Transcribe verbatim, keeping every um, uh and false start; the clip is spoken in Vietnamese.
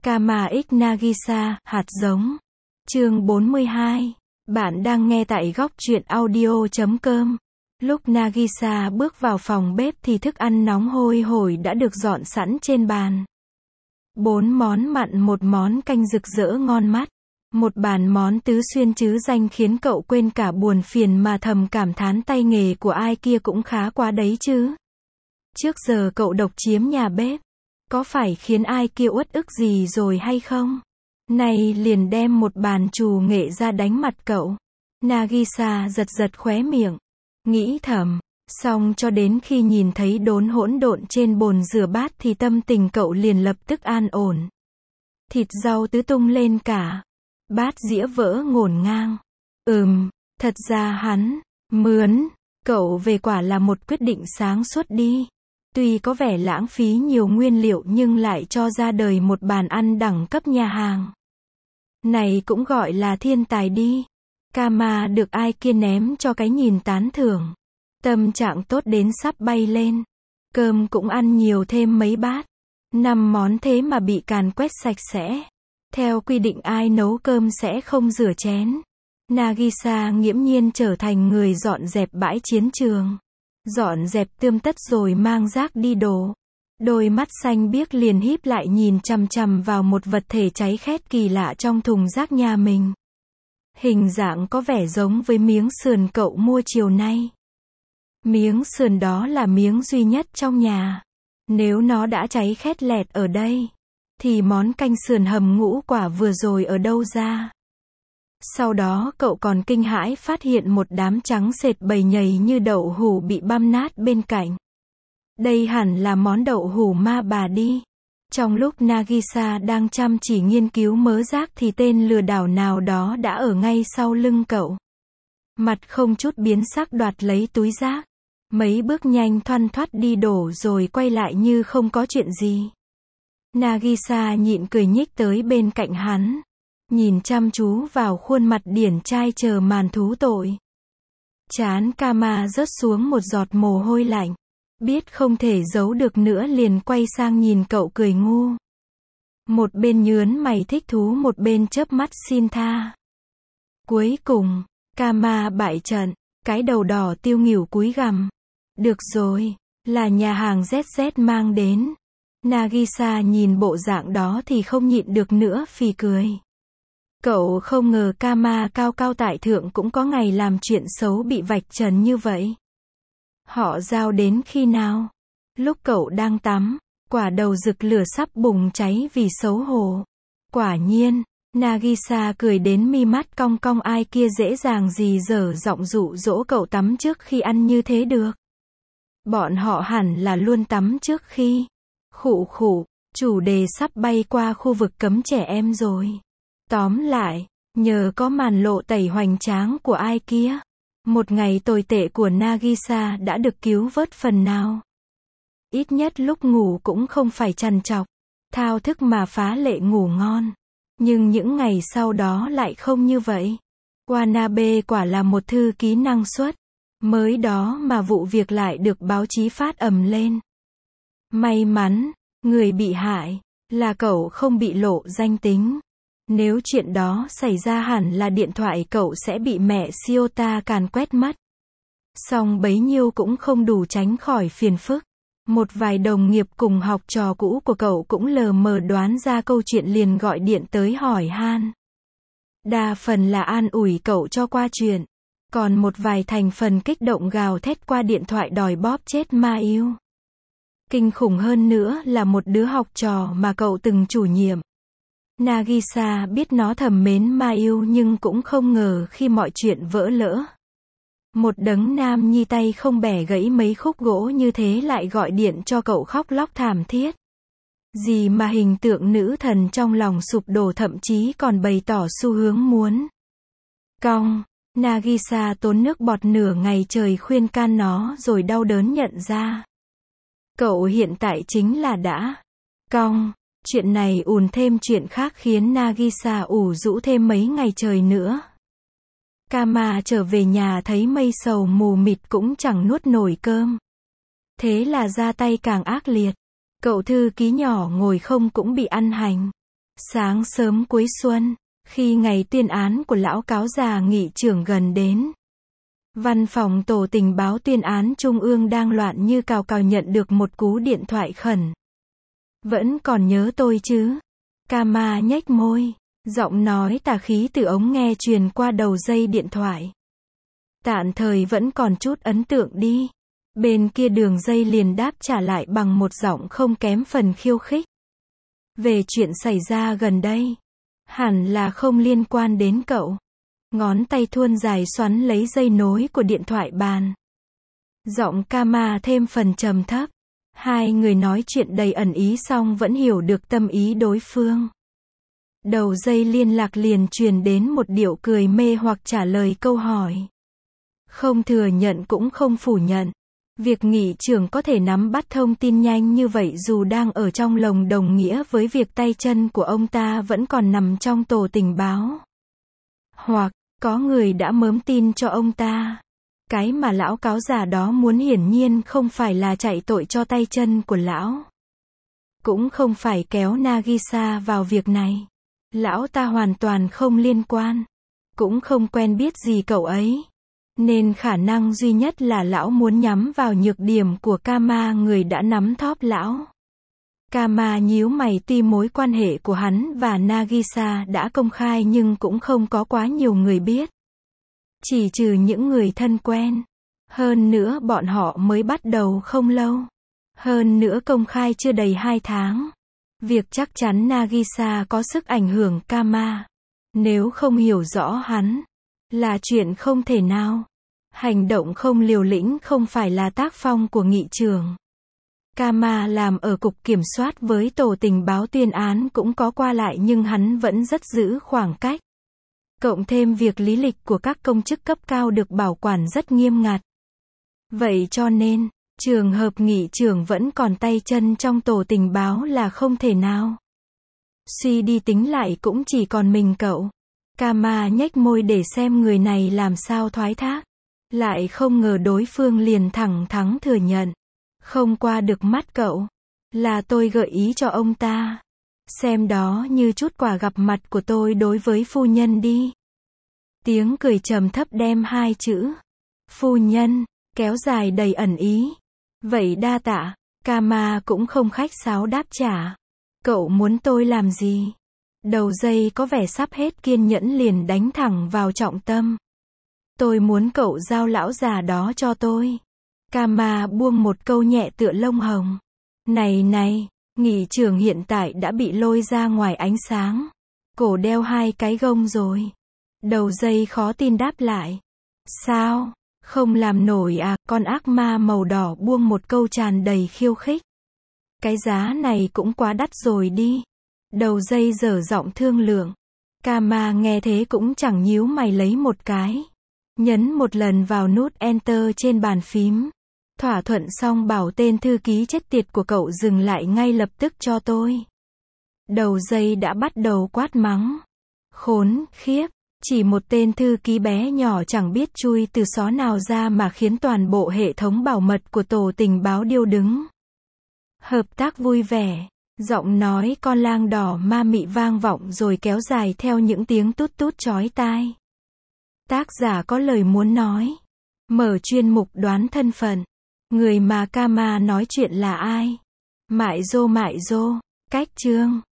Kama x Nagisa, hạt giống. Chương bốn mươi hai. Bạn đang nghe tại góc truyện audio chấm com. Lúc Nagisa bước vào phòng bếp thì thức ăn nóng hôi hổi đã được dọn sẵn trên bàn. Bốn món mặn, một món canh rực rỡ ngon mắt. Một bàn món tứ xuyên chứ danh khiến cậu quên cả buồn phiền mà thầm cảm thán tay nghề của ai kia cũng khá quá đấy chứ. Trước giờ cậu độc chiếm nhà bếp. Có phải khiến ai kia uất ức gì rồi hay không? Này liền đem một bàn trù nghệ ra đánh mặt cậu. Nagisa giật giật khóe miệng. Nghĩ thầm. Xong cho đến khi nhìn thấy đốn hỗn độn trên bồn rửa bát thì tâm tình cậu liền lập tức an ổn. Thịt rau tứ tung lên cả. Bát dĩa vỡ ngổn ngang. Ừm, thật ra hắn, mướn, cậu về quả là một quyết định sáng suốt đi. Tuy có vẻ lãng phí nhiều nguyên liệu nhưng lại cho ra đời một bàn ăn đẳng cấp nhà hàng. Này cũng gọi là thiên tài đi. Kama được ai kia ném cho cái nhìn tán thưởng. Tâm trạng tốt đến sắp bay lên. Cơm cũng ăn nhiều thêm mấy bát. Năm món thế mà bị càn quét sạch sẽ. Theo quy định ai nấu cơm sẽ không rửa chén. Nagisa nghiễm nhiên trở thành người dọn dẹp bãi chiến trường. Dọn dẹp tươm tất rồi mang rác đi đổ. Đôi mắt xanh biếc liền híp lại nhìn chằm chằm vào một vật thể cháy khét kỳ lạ trong thùng rác nhà mình. Hình dạng có vẻ giống với miếng sườn cậu mua chiều nay. Miếng sườn đó là miếng duy nhất trong nhà. Nếu nó đã cháy khét lẹt ở đây, thì món canh sườn hầm ngũ quả vừa rồi ở đâu ra? Sau đó cậu còn kinh hãi phát hiện một đám trắng sệt bầy nhầy như đậu hũ bị băm nát bên cạnh. Đây hẳn là món đậu hũ ma bà đi. Trong lúc Nagisa đang chăm chỉ nghiên cứu mớ rác thì tên lừa đảo nào đó đã ở ngay sau lưng cậu. Mặt không chút biến sắc đoạt lấy túi rác. Mấy bước nhanh thoăn thoắt đi đổ rồi quay lại như không có chuyện gì. Nagisa nhịn cười nhích tới bên cạnh hắn. Nhìn chăm chú vào khuôn mặt điển trai chờ màn thú tội. Trán Kama rớt xuống một giọt mồ hôi lạnh. Biết không thể giấu được nữa liền quay sang nhìn cậu cười ngu. Một bên nhướn mày thích thú một bên chớp mắt xin tha. Cuối cùng, Kama bại trận, cái đầu đỏ tiêu nghỉu cúi gằm. Được rồi, là nhà hàng Z Z mang đến. Nagisa nhìn bộ dạng đó thì không nhịn được nữa phì cười. Cậu không ngờ Kama cao cao tại thượng cũng có ngày làm chuyện xấu bị vạch trần như vậy. Họ giao đến khi nào? Lúc cậu đang tắm, quả đầu rực lửa sắp bùng cháy vì xấu hổ. Quả nhiên, Nagisa cười đến mi mắt cong cong, ai kia dễ dàng gì dở giọng dụ dỗ cậu tắm trước khi ăn như thế được. Bọn họ hẳn là luôn tắm trước khi. Khụ khụ, chủ đề sắp bay qua khu vực cấm trẻ em rồi. Tóm lại, nhờ có màn lộ tẩy hoành tráng của ai kia, một ngày tồi tệ của Nagisa đã được cứu vớt phần nào. Ít nhất lúc ngủ cũng không phải trằn trọc, thao thức mà phá lệ ngủ ngon. Nhưng những ngày sau đó lại không như vậy. Wanabe quả là một thư ký năng suất. Mới đó mà vụ việc lại được báo chí phát ầm lên. May mắn, người bị hại là cậu không bị lộ danh tính. Nếu chuyện đó xảy ra hẳn là điện thoại cậu sẽ bị mẹ Shiota càn quét mất. Song bấy nhiêu cũng không đủ tránh khỏi phiền phức. Một vài đồng nghiệp cùng học trò cũ của cậu cũng lờ mờ đoán ra câu chuyện liền gọi điện tới hỏi han. Đa phần là an ủi cậu cho qua chuyện. Còn một vài thành phần kích động gào thét qua điện thoại đòi bóp chết Ma Yêu. Kinh khủng hơn nữa là một đứa học trò mà cậu từng chủ nhiệm. Nagisa biết nó thầm mến Ma Yêu nhưng cũng không ngờ khi mọi chuyện vỡ lỡ. Một đấng nam nhi tay không bẻ gãy mấy khúc gỗ như thế lại gọi điện cho cậu khóc lóc thảm thiết. Gì mà hình tượng nữ thần trong lòng sụp đổ, thậm chí còn bày tỏ xu hướng muốn cong. Nagisa tốn nước bọt nửa ngày trời khuyên can nó rồi đau đớn nhận ra. Cậu hiện tại chính là đã cong. Chuyện này ùn thêm chuyện khác khiến Nagisa ủ rũ thêm mấy ngày trời nữa. Kama trở về nhà thấy mây sầu mù mịt cũng chẳng nuốt nổi cơm. Thế là ra tay càng ác liệt. Cậu thư ký nhỏ ngồi không cũng bị ăn hành. Sáng sớm cuối xuân, khi ngày tuyên án của lão cáo già nghị trưởng gần đến, văn phòng tổ tình báo tuyên án trung ương đang loạn như cào cào nhận được một cú điện thoại khẩn. Vẫn còn nhớ tôi chứ? Kama nhếch môi, giọng nói tà khí từ ống nghe truyền qua đầu dây điện thoại. Tạm thời vẫn còn chút ấn tượng đi. Bên kia đường dây liền đáp trả lại bằng một giọng không kém phần khiêu khích. Về chuyện xảy ra gần đây, hẳn là không liên quan đến cậu. Ngón tay thuôn dài xoắn lấy dây nối của điện thoại bàn. Giọng Kama thêm phần trầm thấp. Hai người nói chuyện đầy ẩn ý xong vẫn hiểu được tâm ý đối phương. Đầu dây liên lạc liền truyền đến một điệu cười mê hoặc trả lời câu hỏi. Không thừa nhận cũng không phủ nhận. Việc nghị trưởng có thể nắm bắt thông tin nhanh như vậy dù đang ở trong lồng đồng nghĩa với việc tay chân của ông ta vẫn còn nằm trong tổ tình báo. Hoặc, có người đã mớm tin cho ông ta. Cái mà lão cáo già đó muốn hiển nhiên không phải là chạy tội cho tay chân của lão. Cũng không phải kéo Nagisa vào việc này. Lão ta hoàn toàn không liên quan. Cũng không quen biết gì cậu ấy. Nên khả năng duy nhất là lão muốn nhắm vào nhược điểm của Kama, người đã nắm thóp lão. Kama nhíu mày, tuy mối quan hệ của hắn và Nagisa đã công khai nhưng cũng không có quá nhiều người biết. Chỉ trừ những người thân quen. Hơn nữa bọn họ mới bắt đầu không lâu. Hơn nữa công khai chưa đầy hai tháng. Việc chắc chắn Nagisa có sức ảnh hưởng Kama. Nếu không hiểu rõ hắn, là chuyện không thể nào. Hành động không liều lĩnh không phải là tác phong của nghị trưởng. Kama làm ở cục kiểm soát với tổ tình báo tuyên án cũng có qua lại nhưng hắn vẫn rất giữ khoảng cách. Cộng thêm việc lý lịch của các công chức cấp cao được bảo quản rất nghiêm ngặt. Vậy cho nên, trường hợp nghị trưởng vẫn còn tay chân trong tổ tình báo là không thể nào. Suy đi tính lại cũng chỉ còn mình cậu. Kama nhếch môi để xem người này làm sao thoái thác. Lại không ngờ đối phương liền thẳng thắn thừa nhận. Không qua được mắt cậu. Là tôi gợi ý cho ông ta. Xem đó như chút quà gặp mặt của tôi đối với phu nhân đi. Tiếng cười trầm thấp đem hai chữ phu nhân kéo dài đầy ẩn ý. Vậy đa tạ. Kama cũng không khách sáo đáp trả. Cậu muốn tôi làm gì? Đầu dây có vẻ sắp hết kiên nhẫn liền đánh thẳng vào trọng tâm. Tôi muốn cậu giao lão già đó cho tôi. Kama buông một câu nhẹ tựa lông hồng. Này này, nghị trưởng hiện tại đã bị lôi ra ngoài ánh sáng. Cổ đeo hai cái gông rồi. Đầu dây khó tin đáp lại. Sao? Không làm nổi à? Con ác ma màu đỏ buông một câu tràn đầy khiêu khích. Cái giá này cũng quá đắt rồi đi. Đầu dây dở giọng thương lượng. Kama nghe thế cũng chẳng nhíu mày lấy một cái. Nhấn một lần vào nút Enter trên bàn phím. Thỏa thuận xong bảo tên thư ký chết tiệt của cậu dừng lại ngay lập tức cho tôi. Đầu dây đã bắt đầu quát mắng. Khốn khiếp, chỉ một tên thư ký bé nhỏ chẳng biết chui từ xó nào ra mà khiến toàn bộ hệ thống bảo mật của tổ tình báo điêu đứng. Hợp tác vui vẻ. Giọng nói con lang đỏ ma mị vang vọng rồi kéo dài theo những tiếng tút tút chói tai. Tác giả có lời muốn nói. Mở chuyên mục đoán thân phận. Người mà Kama nói chuyện là ai? Mại dô mại dô. Cách chương.